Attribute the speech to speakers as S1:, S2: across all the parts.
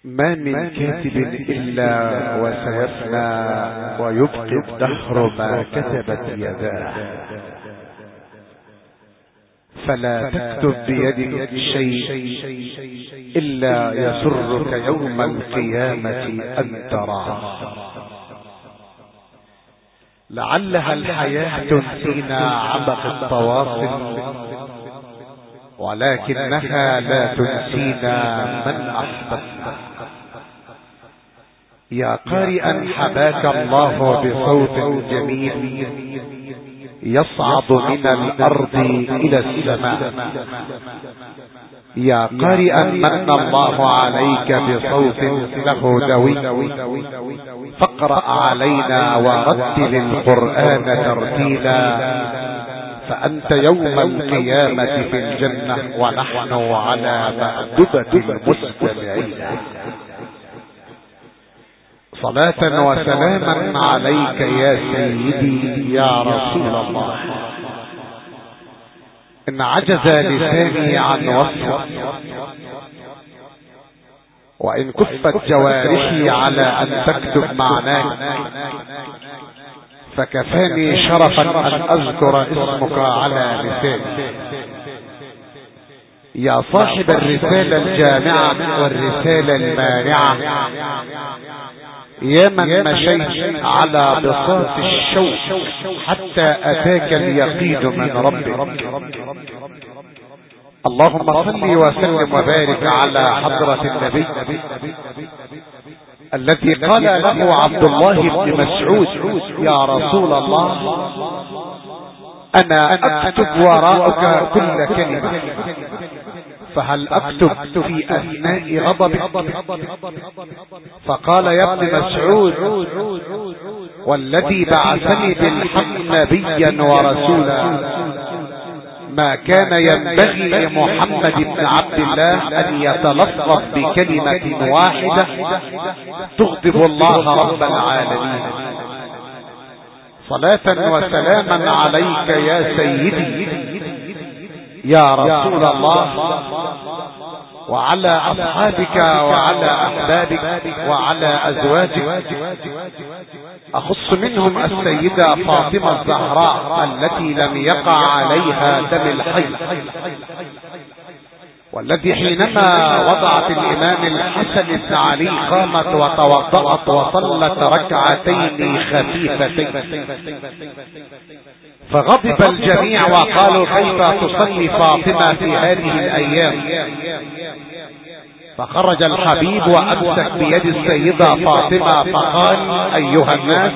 S1: ما من كاتب إلا وسيفنى ويبقي الدهر ما كتبت يداه، فلا تكتب بيدك شيء إلا يسرك يوم القيامة أن تراه. لعلها الحياة تنسينا عبق التواصل، ولكنها لا تنسينا من أحببنا. يا قارئا حباك الله بصوت جميل يصعد من الأرض إلى السماء. يا قارئا من الله عليك بصوت له دوي، فاقرأ علينا ورتل القرآن ترتيلا، فأنت يوم القيامة في الجنة ونحن على مأدبة المستمعين. صلاة وسلاما عليك يا سيدي يا رسول الله. إن عجز لساني عن وصفك، وإن كفت جوارحي على أن تكتب معناك، فكفاني شرفا أن أذكر اسمك على لساني. يا صاحب الرسالة الجامعة والرسالة المانعة، يا من مشيت على بساط الشوق حتى أتاك اليقين من ربك. اللهم صل وسلم وبارك على حضرة النبي الذي قال له عبد الله بن مسعود: يا رسول الله، أنا أكتب وراءك كل كلمة، فهل أكتب في أثناء غضبك؟ فقال: يا ابن مسعود، والذي بعثني بالحق نبيا ورسولا، ما كان ينبغي لمحمد بن عبد الله أن يتلفظ بكلمة واحدة تغضب الله رب العالمين. صلاة وسلاما عليك يا سيدي يا رسول الله، وعلى أصحابك وعلى أحبابك وعلى أزواجك، أخص منهم السيدة فاطمة الزهراء التي لم يقع عليها دم الحيض، والتي حينما وضعت الإمام الحسن بن علي قامت وتوضأت وصلت ركعتين خفيفتين، فغضب الجميع وقالوا: كيف تصلي فاطمة في هذه الأيام؟ فخرج الحبيب وأمسك بيد السيدة فاطمة فقال: أيها الناس،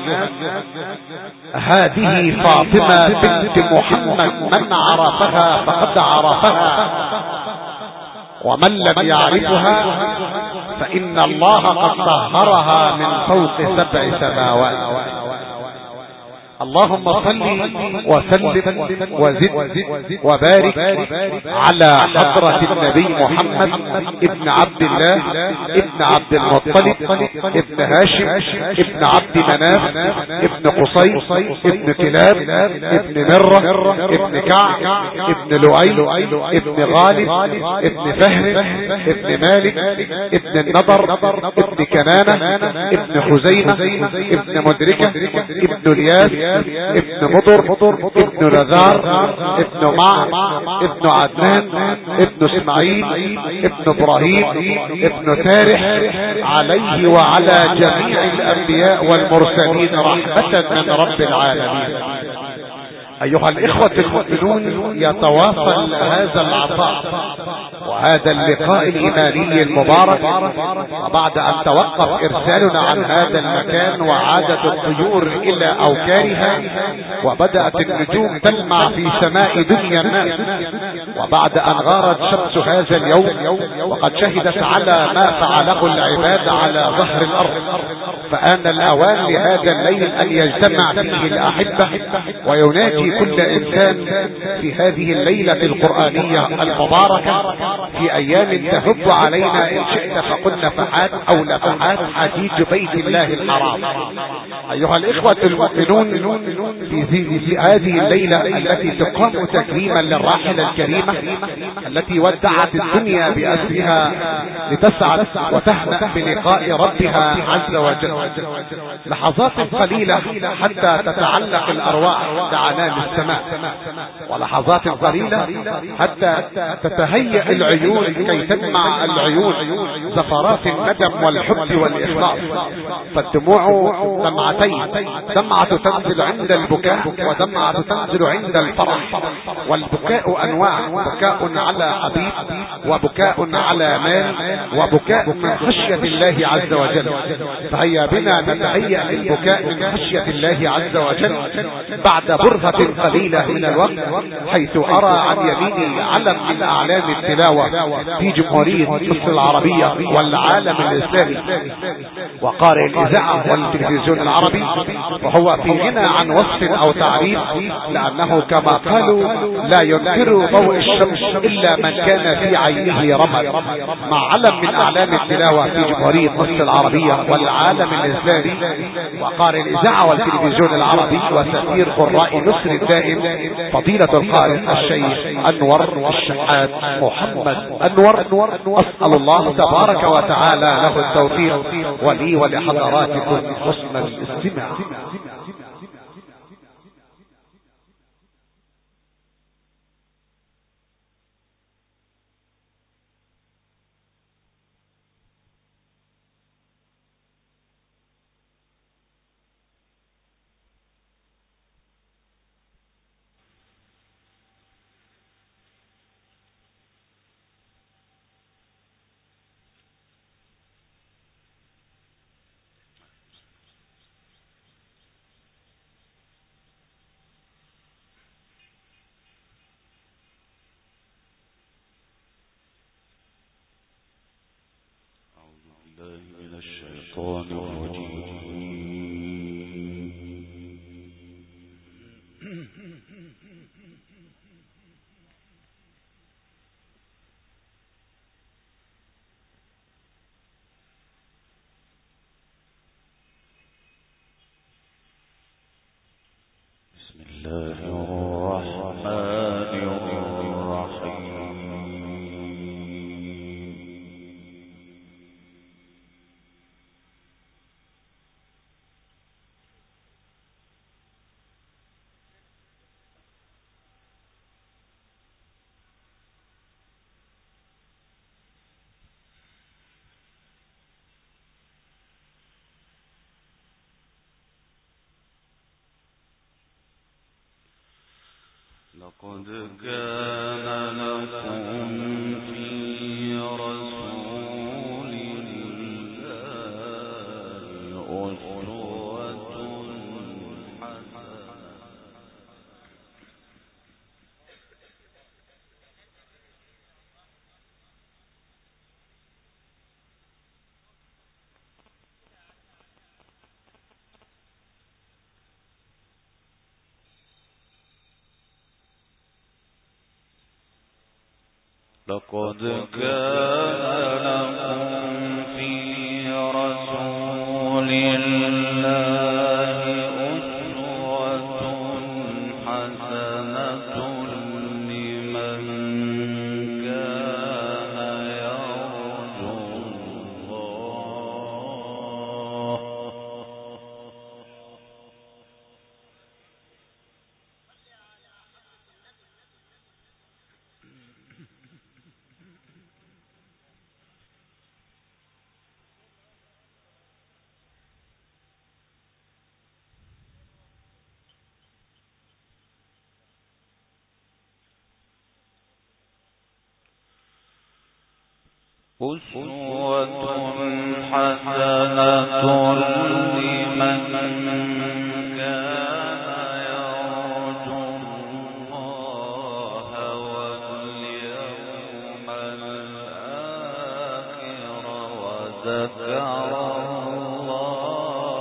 S1: هذه فاطمة بنت محمد، من عرفها فقد عرفها، ومن لم يعرفها فإن الله قد طهرها من فوق 7 سماوات. اللهم صل وسلم وزد وبارك على حضرة النبي محمد ابن عبد الله ابن عبد المطلب ابن هاشم ابن عبد مناف ابن قصي ابن كلاب ابن مرة ابن كعب ابن لؤي ابن غالب ابن فهر ابن مالك ابن النضر ابن كنانة ابن خزيمة ابن مدركة ابن الياس ابن مضر ابن نذار ابن معن ابن عدنان ابن اسماعيل ابن ابراهيم ابن تارح، عليه وعلى جميع الانبياء والمرسلين رحمة من رب العالمين. ايها الاخوة المؤمنون، يتواصل هذا العطاء وهذا اللقاء الايماني المبارك، وبعد ان توقف ارسالنا عن هذا المكان وعادت الطيور الى اوكارها وبدأت النجوم تلمع في سماء دنيا الناس، وبعد ان غارت شمس هذا اليوم وقد شهدت على ما فعله العباد على ظهر الارض، فآن الأوان لهذا الليل أن يجتمع فيه الأحبة ويناجي كل إنسان في هذه الليلة القرآنية المباركة في أيام تهب علينا إن شئت فقل نفحات أو لفحات حديد بيت الله الحرام. أيها الإخوة المؤمنون، في هذه الليلة التي تقام تكريما للراحلة الكريمة التي ودعت الدنيا بأسرها لتسعد وتهنأ بلقاء ربها عز وجل، لحظات قليلة حتى تتعلق الأرواح بعنان السماء، ولحظات قليلة حتى تتهيأ العيون كي تدمع العيون زفرات الندم والحب والإخلاص. فالدموع دمعتين، دمعة تنزل عند البكاء ودمعة تنزل عند الفرح. والبكاء أنواع، بكاء على حبيب، وبكاء على مال، وبكاء من خشية الله عز وجل. فهيا بنا نتهيأ للبكاء من خشية الله عز وجل بعد برهة قليلة من الوقت، حيث أرى عن يميني علم من أعلام التلاوة في جمهورية مصر العربية والعالم الإسلامي، وقارئ الإذاعة والتلفزيون العربي، وهو في غنى عن وصف أو تعريف، لأنه كما قالوا لا ينكر ضوء الشمس إلا من كان في عينه رمد. مع علم من أعلام التلاوة في جمهورية مصر العربية والعالم الإسلامي، وقارئ الإذاعة والتلفزيون العربي، وسفير قراء مصر الدائم فضيلة القارئ الشيخ أنور الشحات محمد أنور. أسأل الله تبارك وتعالى له التوفيق ولي ولحضراتكم حسن الاستماع.
S2: من الشيطان الرجيم. بسم الله الرحمن الرحيم. لقد كان لكم في رسول الله أسوة حسنة. لقد كان لكم في رسول الله أسوة حسنة لمن كان يرجو الله. أسوة حسنة لمن كان يرجو الله واليوم الآخر وذكر الله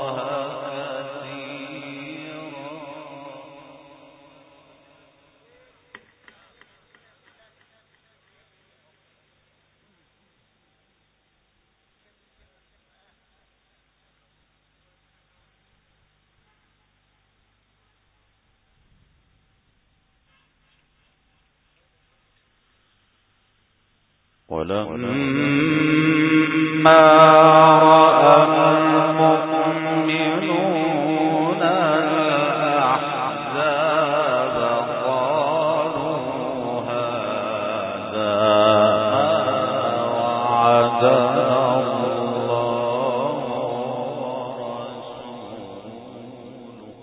S2: ولما رأى المؤمنون الأحزاب قالوا هذا وعدنا الله ورسوله.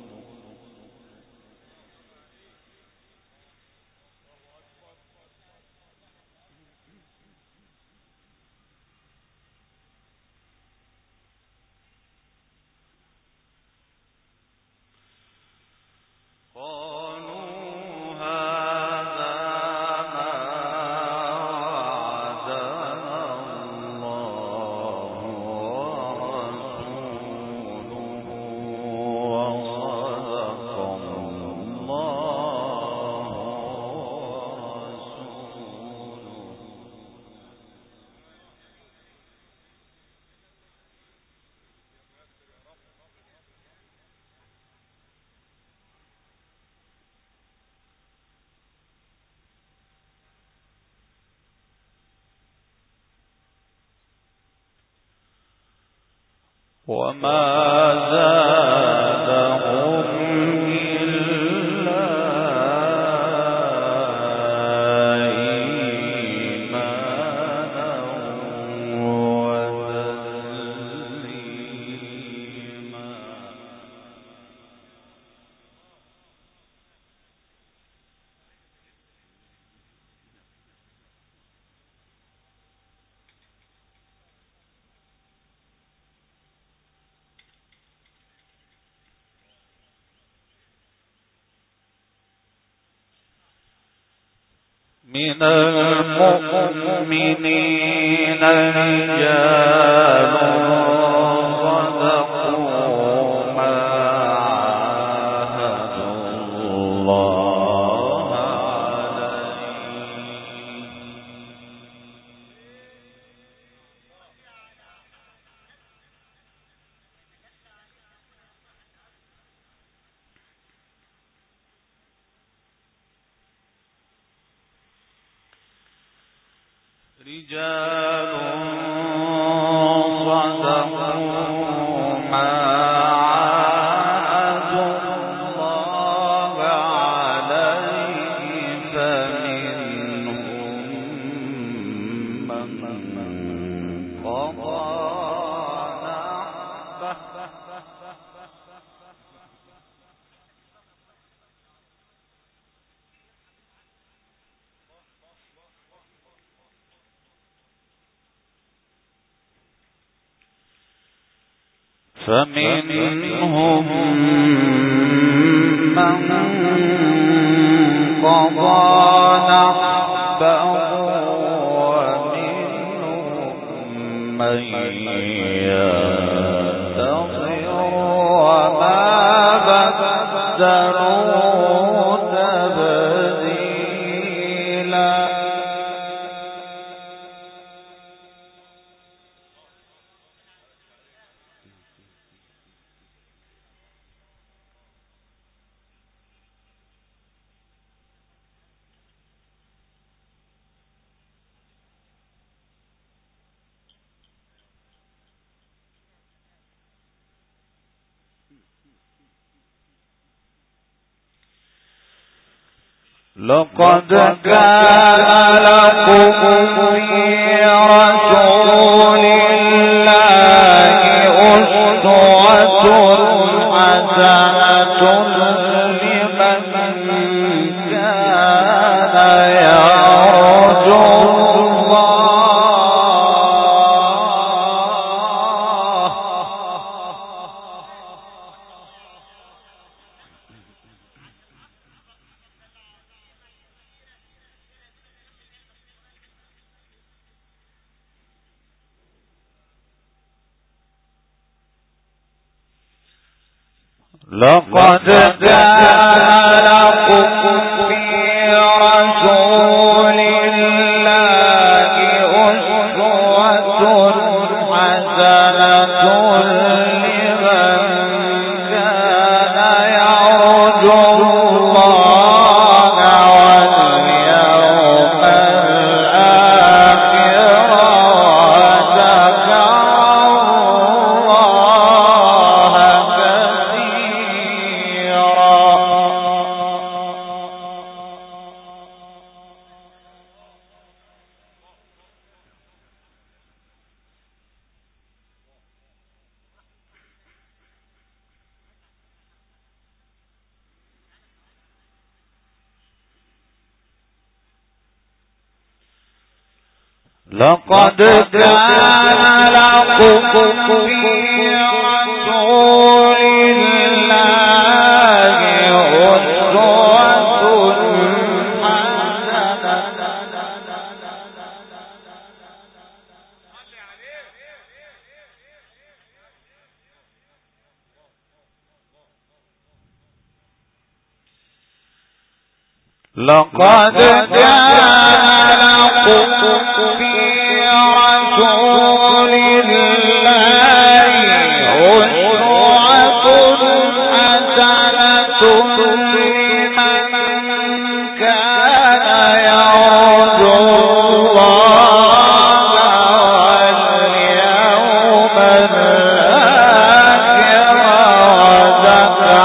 S2: وما زادهم إلا إيمانا وتسليما. من المؤمنين رجال صدقوا ما عاهدوا الله عليه. رجال صدقوا ما عاهدوا الله عليه فمنهم من قضى نحبه فمنهم من قضى نحبه ومنهم من ينتظر وما بدلوا تبديلا. لقد كان لكم في رسول الله أسوة حسنة لمن كان يرجو الله لقد كان لكم في رسول الله أسوة حسنة لمن كان يرجو الله واليوم الآخر لقد كان لكم في رسول الله أسوة لقد كان لكم في رسول الله أسوة حسنة لمن كان يرجو الله واليوم الآخر وذكر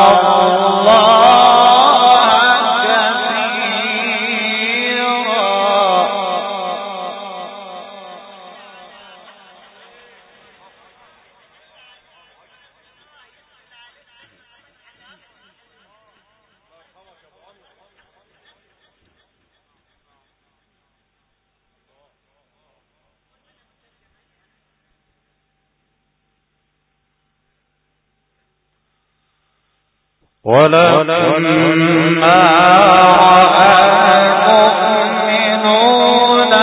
S2: ولما رأى المؤمنون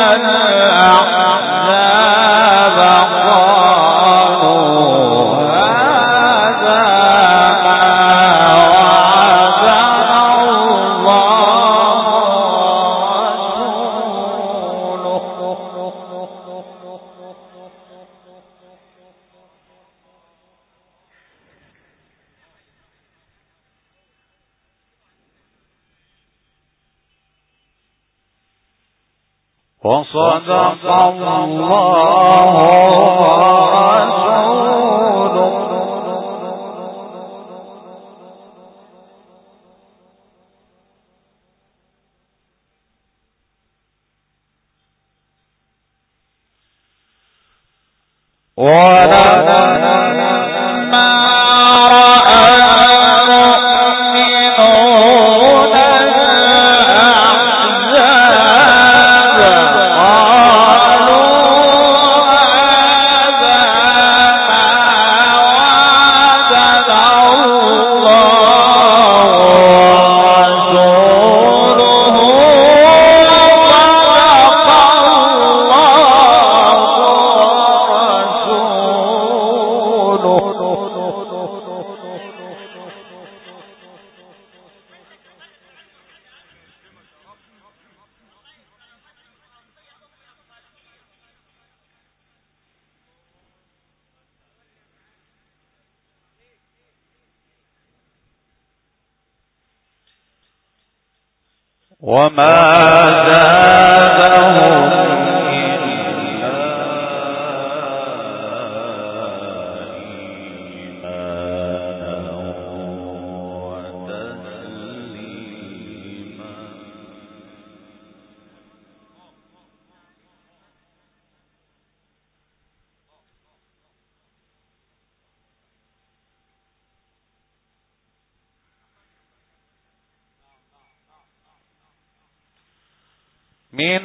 S2: الأحزاب قالوا هذا ما وعدنا الله وصدق الله ورسوله ولما رأى المؤمنون الأحزاب وما زادهم إلا إيمانا وتسليما من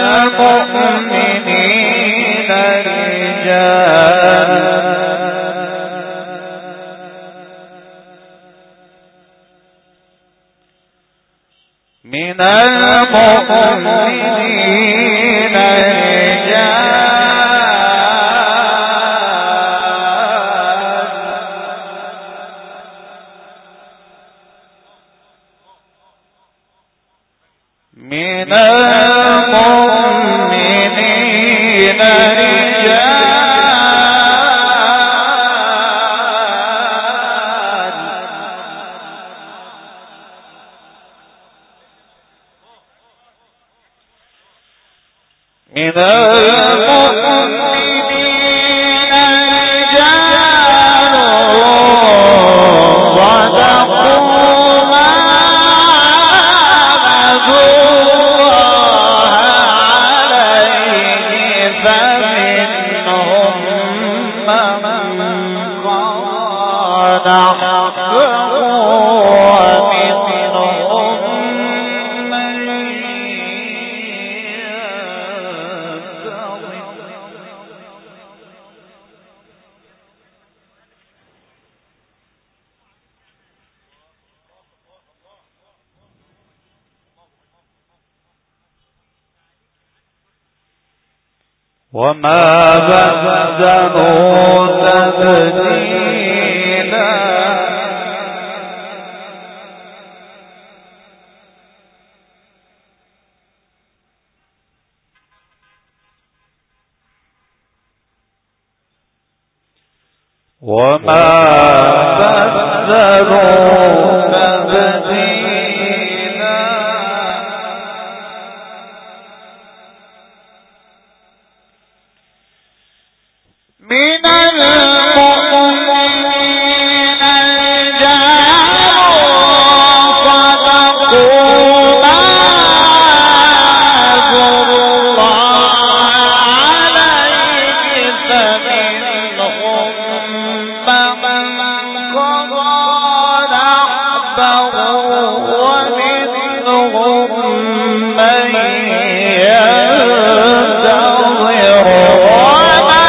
S2: المؤمنين رجال من المؤمنين رجال من المؤمنين وما بدلوا تبديلا وما بدلوا تبديلا من المؤمنين رجال صدقوا ما عاهدوا الله عليه فمنهم من قضى نحبه ومنهم من ينتظر وما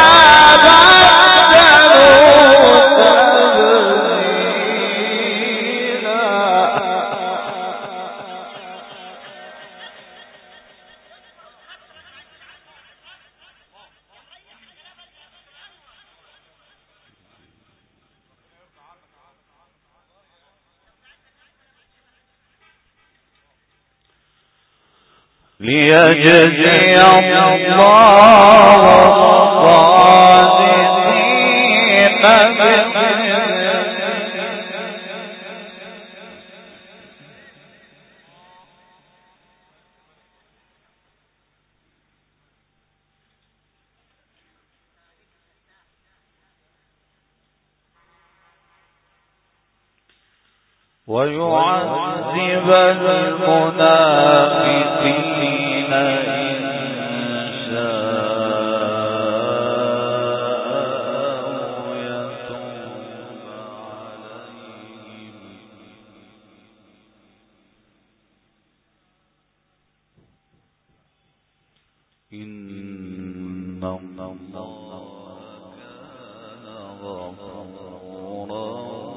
S2: ليجزي الله الصادقين ويعذب المنافقين إن شاء يتوب عليهم إن الله كان غفورا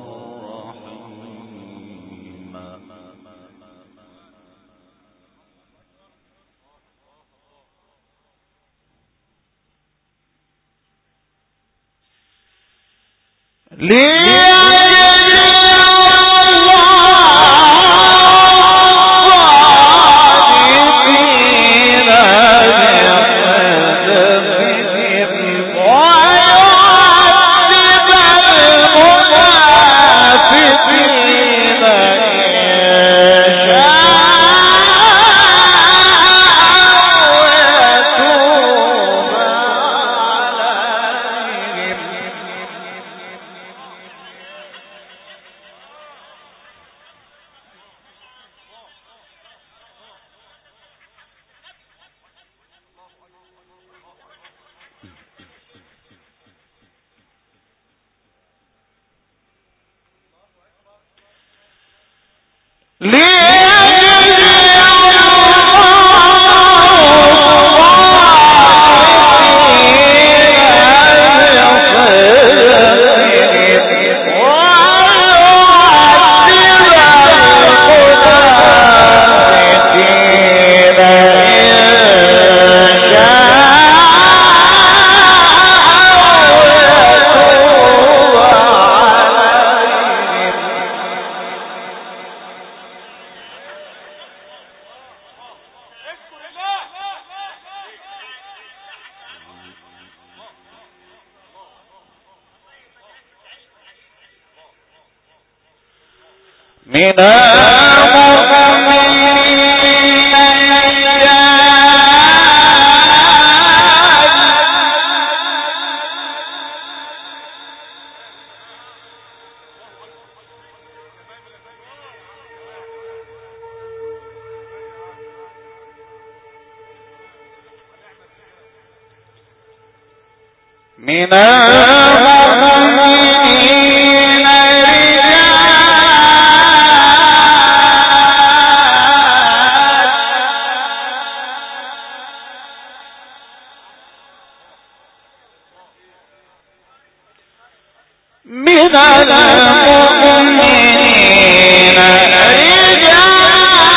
S2: من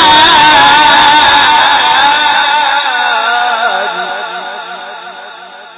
S2: المؤمنين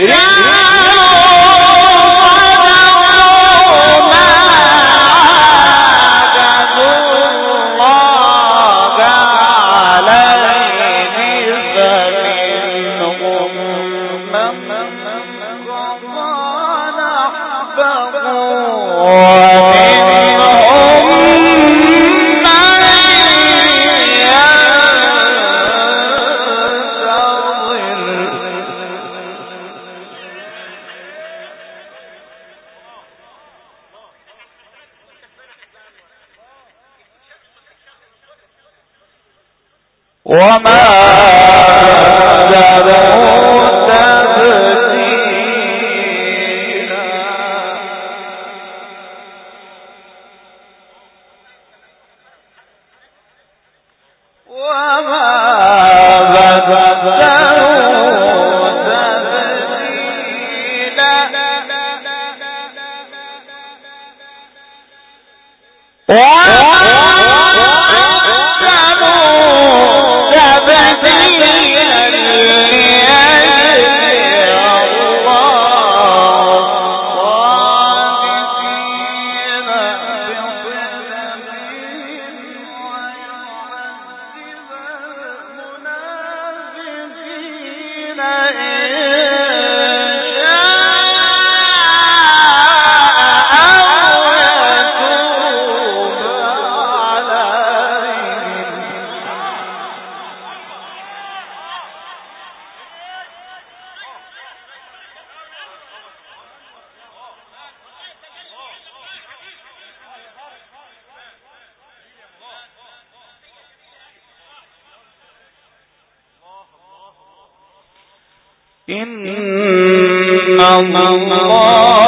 S2: إن الله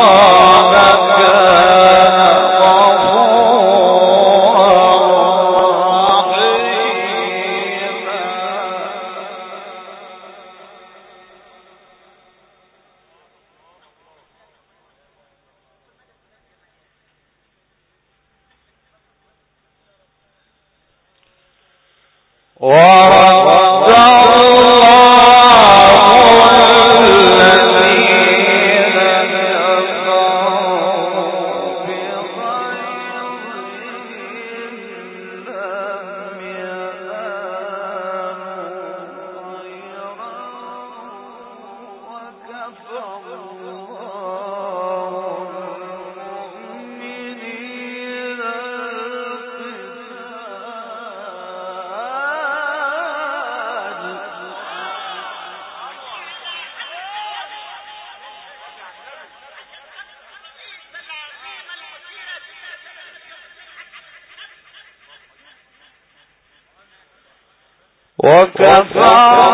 S2: وكفى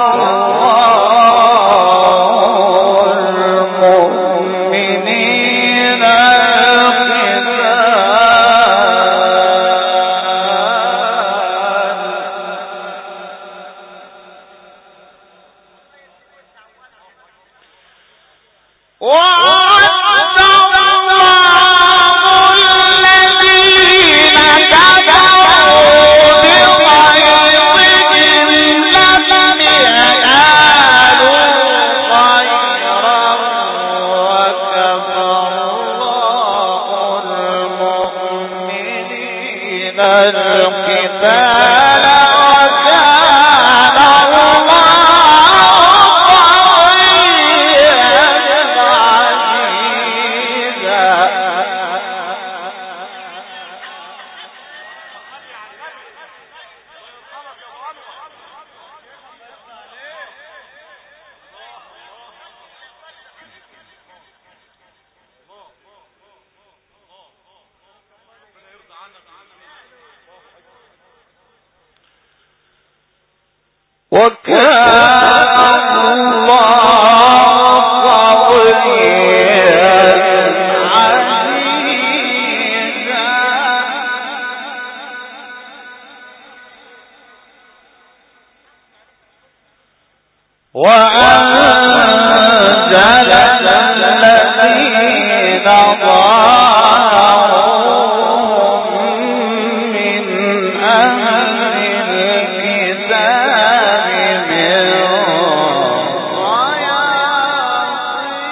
S2: المؤمنين وأنزل الذين ظاهرهم من أهل الكتاب من صياصيهم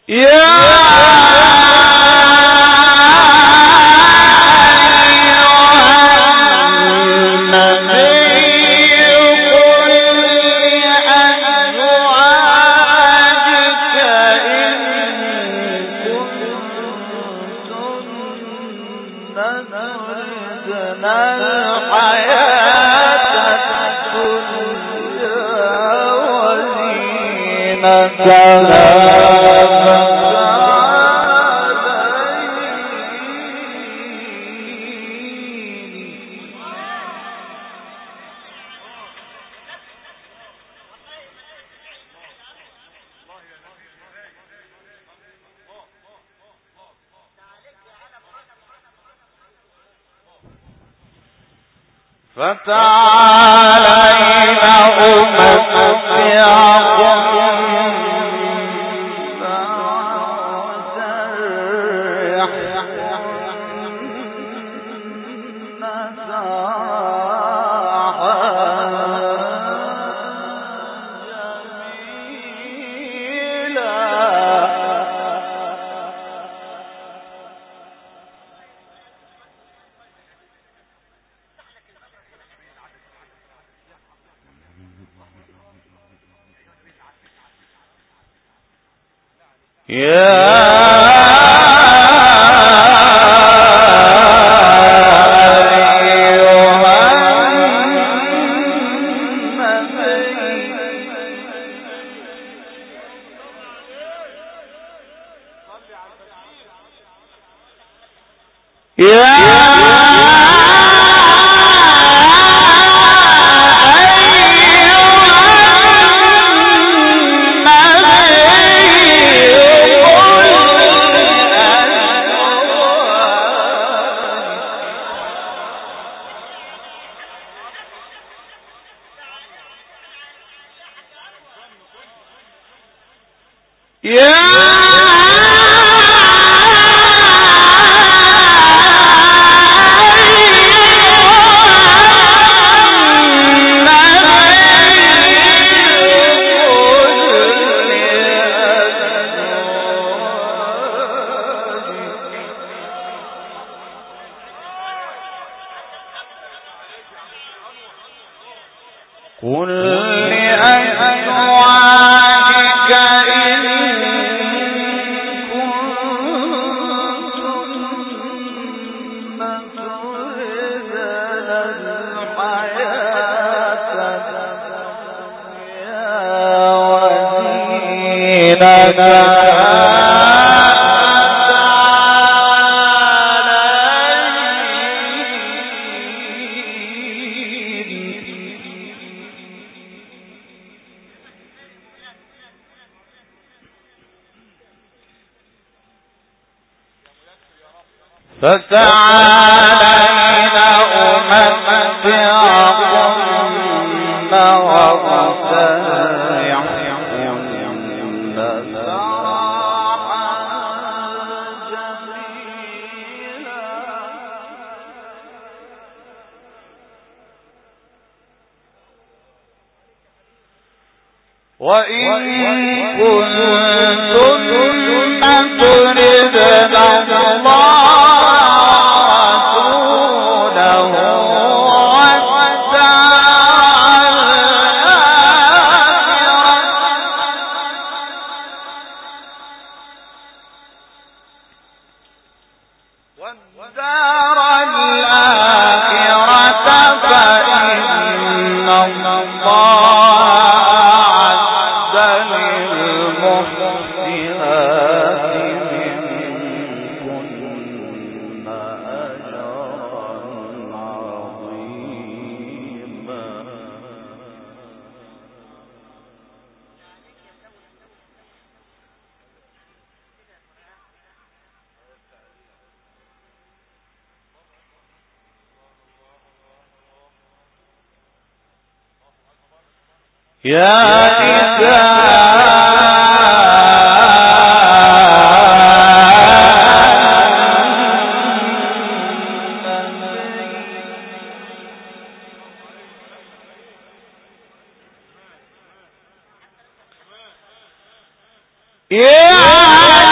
S2: يا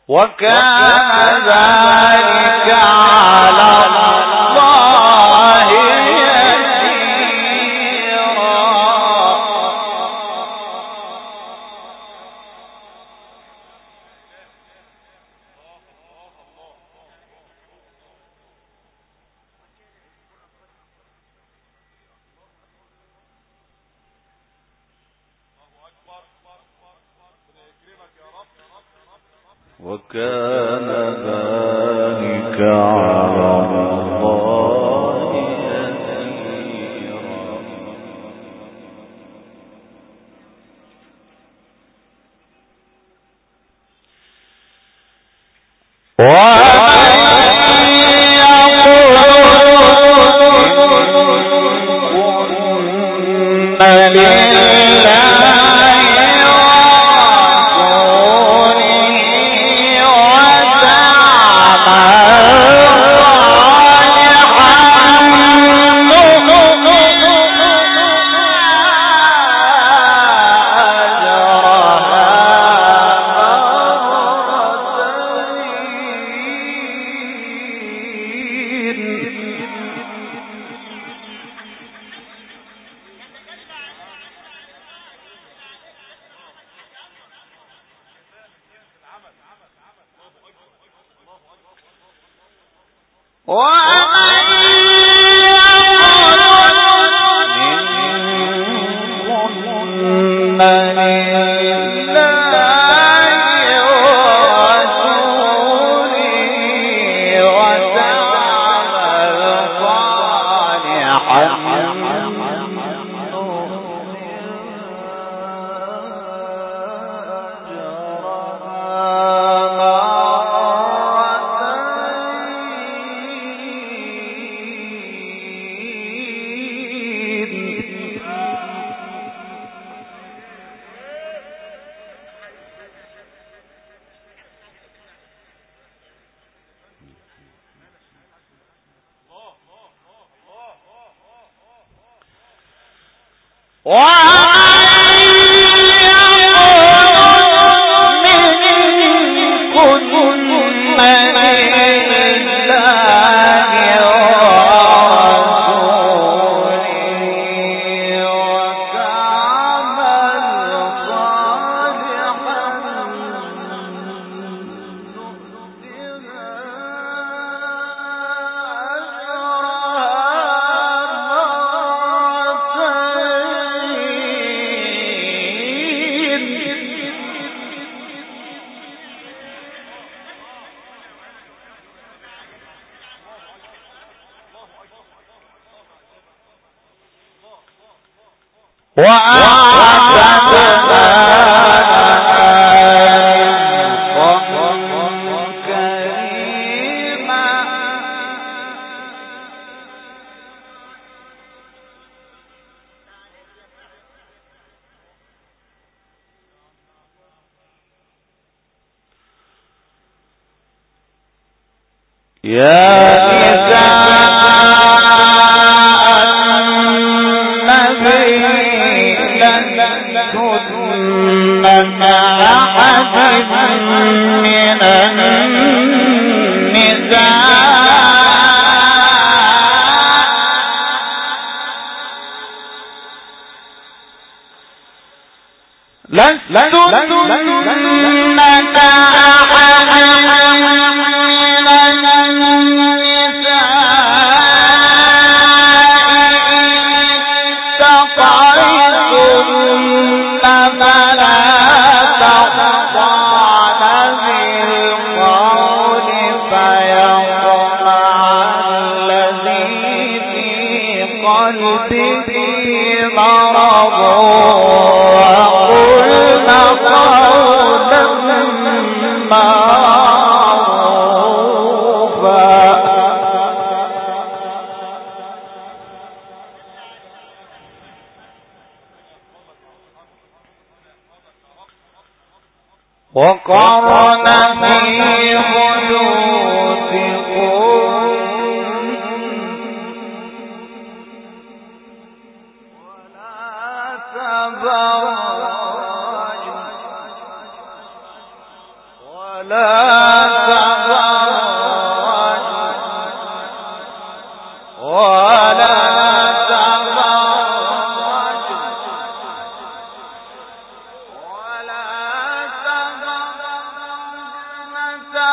S2: وكان ذلك على الله يسيرا. وكان ذلك على الله يسيرا. وقرن في ولا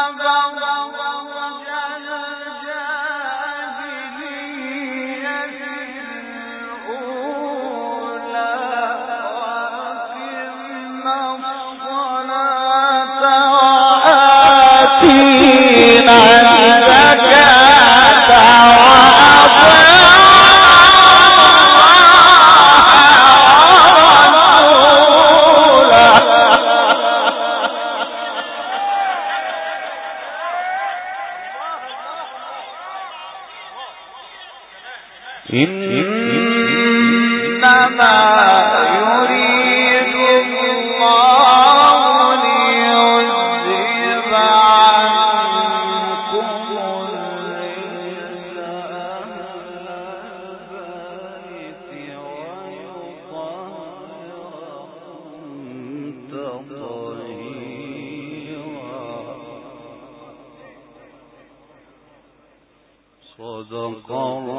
S2: صدق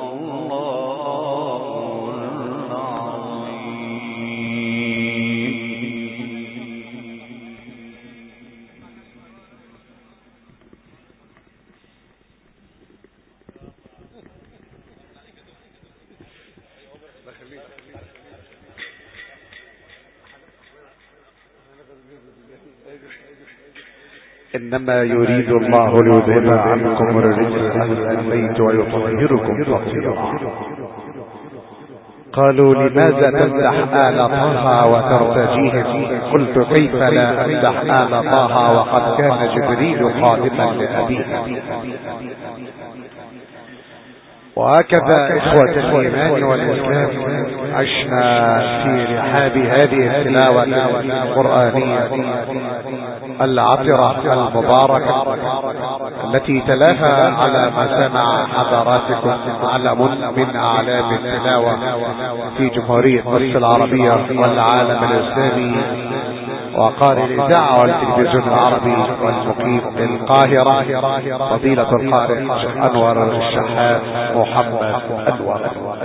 S2: الله
S1: إنما يريد الله ليذهب عنكم الرجس أهل البيت ويطهركم تطهيرا. قالوا لماذا تمدح آل طه وترتجيهم؟ قلت كيف لا أمدح آل طه وقد كان جبريل خادما لأبيه. وهكذا إخوة الإيمان والإسلام عشنا في رحاب هذه التلاوة القرآنية العطرة المباركة التي تلاها على مسامع حضراتكم علم من أعلام التلاوة في جمهورية مصر العربية والعالم الإسلامي، وقارئ الإذاعة والتلفزيون العربي والمقيم بالقاهرة فضيلة القارئ أنور الشحات محمد أنور.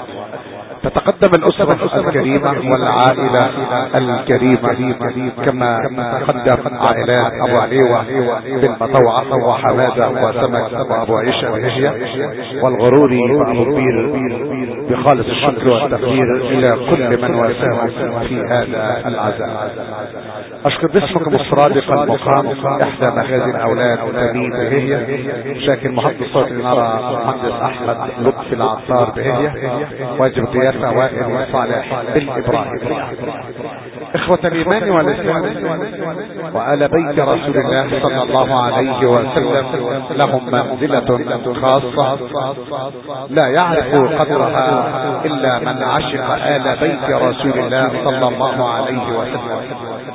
S1: تتقدم الأسرة الكريمة والعائلة الكريمة كما تقدم عائلات أبو عليوة بالمطوعة وحمادة وسمك وأبو عيشة وهي والغروري وأبو بير بخالص الشكر والتقدير إلى كل من واساهم في هذا العزاء. أشكر باسمكم الصادق المقام إحدى مخازن أولاد تميم بهية شاكر محمد صوت النار مهندس أحمد لطفي العطار بهية واجب ضيافة وائل صالح بالإبراهيم. إخوة الإيمان والإسلام وآل بيت رسول الله صلى الله عليه وسلم لهم منزلة خاصة لا يعرف قدرها إلا من عشق آل بيت رسول الله صلى الله عليه وسلم.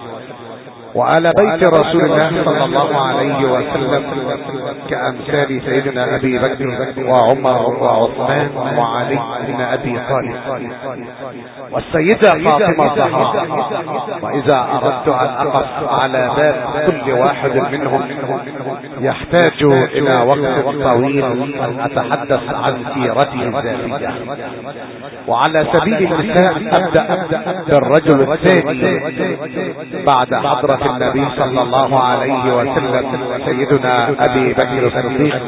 S1: وعلى بيت رسول الله صلى الله عليه وسلم كأمثال سيدنا أبي بكر وعمر وعثمان وعلي بن أبي طالب والسيدة فاطمة الزهراء. وإذا أردت أن أقف على باب كل واحد منهم يحتاج إلى وقت طويل أن أتحدث عن سيرته الذاتية. وعلى سبيل المثال أبدأ بالرجل الثاني بعد حضرة النبي صلى الله عليه وسلم سيدنا أبي بكر الصديق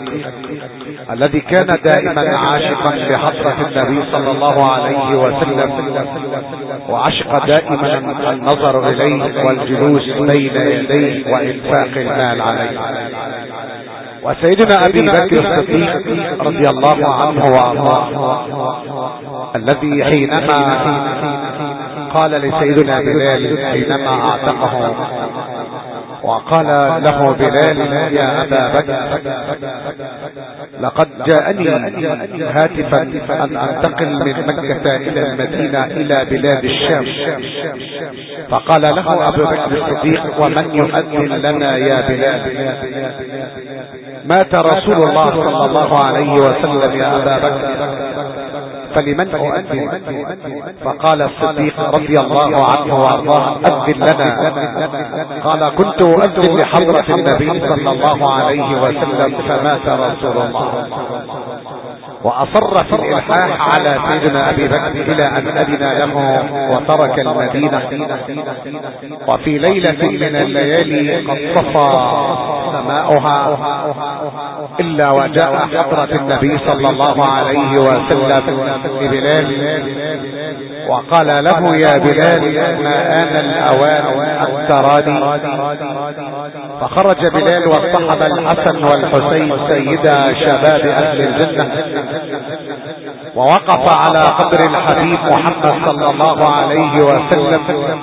S1: الذي كان دائما عاشقا لحضرة النبي صلى الله عليه وسلم وعشق دائما النظر إليه والجلوس بين يديه وإنفاق المال عليه. وسيدنا أبي بكر الصديق رضي الله عنه وارضاه الذي حينما قال لسيدنا بلال حينما اعتقه وقال له بلال يا أبا بكر لقد جاءني هاتفا أن أنتقل من مكة إلى المدينة إلى بلاد الشام. فقال له أبو بكر الصديق ومن يؤذن لنا يا بلال؟ مات رسول الله صلى الله عليه وسلم يا أبا بكر فلمن أؤذن؟ فقال الصديق رضي الله عنه وارضاه أذن لنا. قال كنت أؤذن لحضرة النبي صلى الله عليه وسلم فمات رسول الله. وأصر في الإلحاح على سيدنا أبي بكر إلى أن أذن له وترك المدينة. وفي ليلة من الليالي قد صفى سماؤها إلا وجاء حضرة النبي صلى الله عليه وسلم لبلال وقال له: يا بلال، ما آن الأوان أن تراني. فخرج بلال واصطحب الحسن والحسين سيدا شباب أهل الجنة، ووقف على قبر الحبيب محمد صلى الله عليه وسلم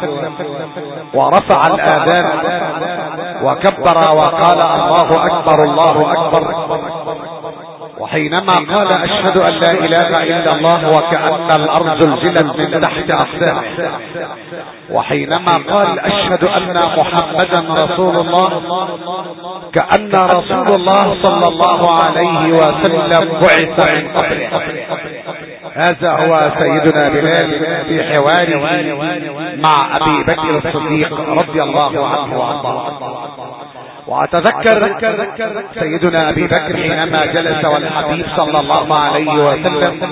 S1: ورفع الآذان وكبر وقال: الله أكبر الله أكبر. وحينما قال: أشهد أن لا إله إلا الله، وكأن الأرض زلزلت من تحت أقدامه. وحينما قال: أشهد أن محمدا رسول الله، كأن رسول الله صلى الله عليه وسلم بعث من قبره. هذا هو سيدنا بلال في حواره مع أبي بكر الصديق رضي الله عنه وارضاه. وأتذكر سيدنا أبي بكر حينما جلس والحبيب صلى الله عليه وسلم